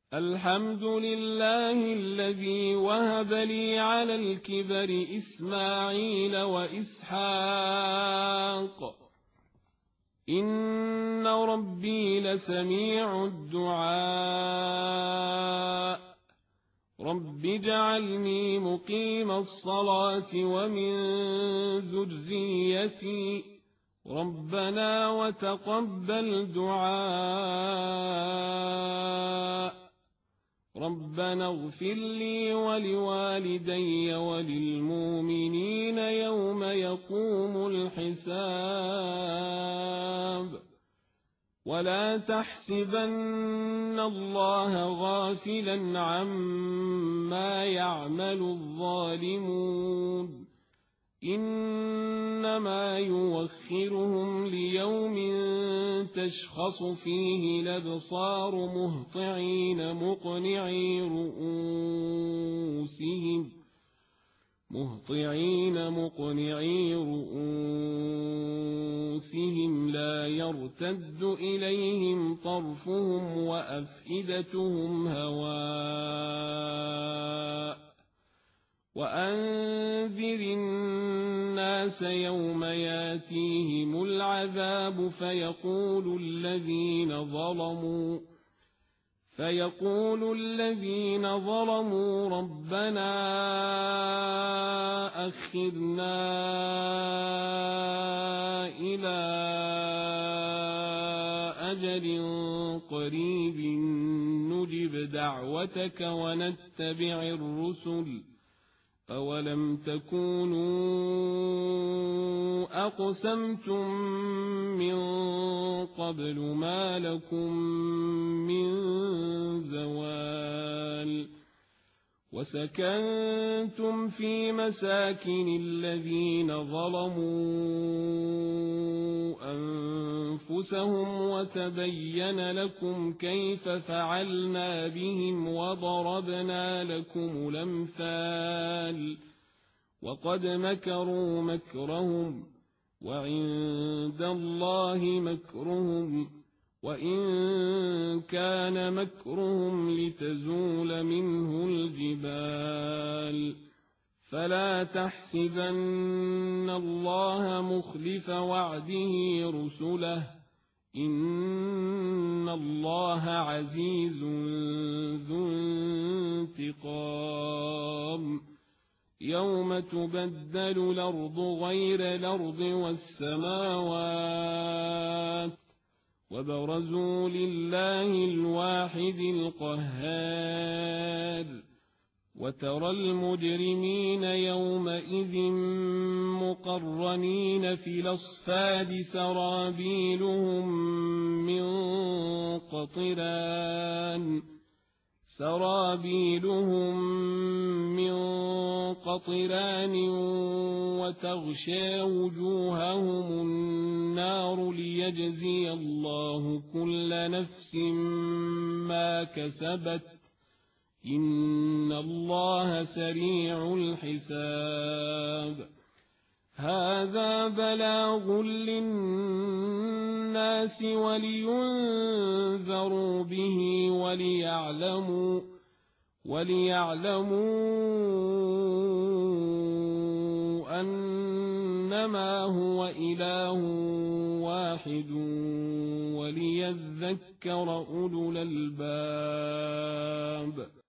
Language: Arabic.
الحمد لله الذي وهب لي على الكبر إسماعيل وإسحاق إن ربي لسميع الدعاء رب اجعلني مقيم الصلاة ومن ذريتي ربنا وتقبل دعاء ربنا اغفر لي ولوالدي وللمؤمنين يوم يقوم الحساب ولا تحسبن الله غافلا عما يعمل الظالمون إنما يوخرهم ليوم تشخص فيه الأبصار مهطعين مقنعي رؤوسهم لا يرتد إليهم طرفهم وأفئدتهم هواء وأنذر الناس يوم ياتيهم العذاب فيقول الذين ظلموا ربنا أخذنا إلى أجل قريب نجب دعوتك ونتبع الرسل أولم تكونوا أقسمتم من قبل ما لكم من زوال وسكنتم في مساكن الذين ظلموا أنفسهم وتبين لكم كيف فعلنا بهم وضربنا لكم الأمثال وقد مكروا مكرهم وعند الله مكرهم وإن كان مكرهم لتزول منه الجبال فلا تحسبن الله مخلف وعده رسله إن الله عزيز ذو انتقام يوم تبدل الأرض غير الأرض والسماوات وبرزوا لله الواحد القهار وترى المجرمين يومئذ مقرنين في الأصفاد سرابيلهم من قطران وتغشى وجوههم النار ليجزي الله كل نفس ما كسبت إن الله سريع الحساب هذا بلاغ للناس ولينذروا به وليعلموا أنما هو إله واحد وليذكر أولو الألباب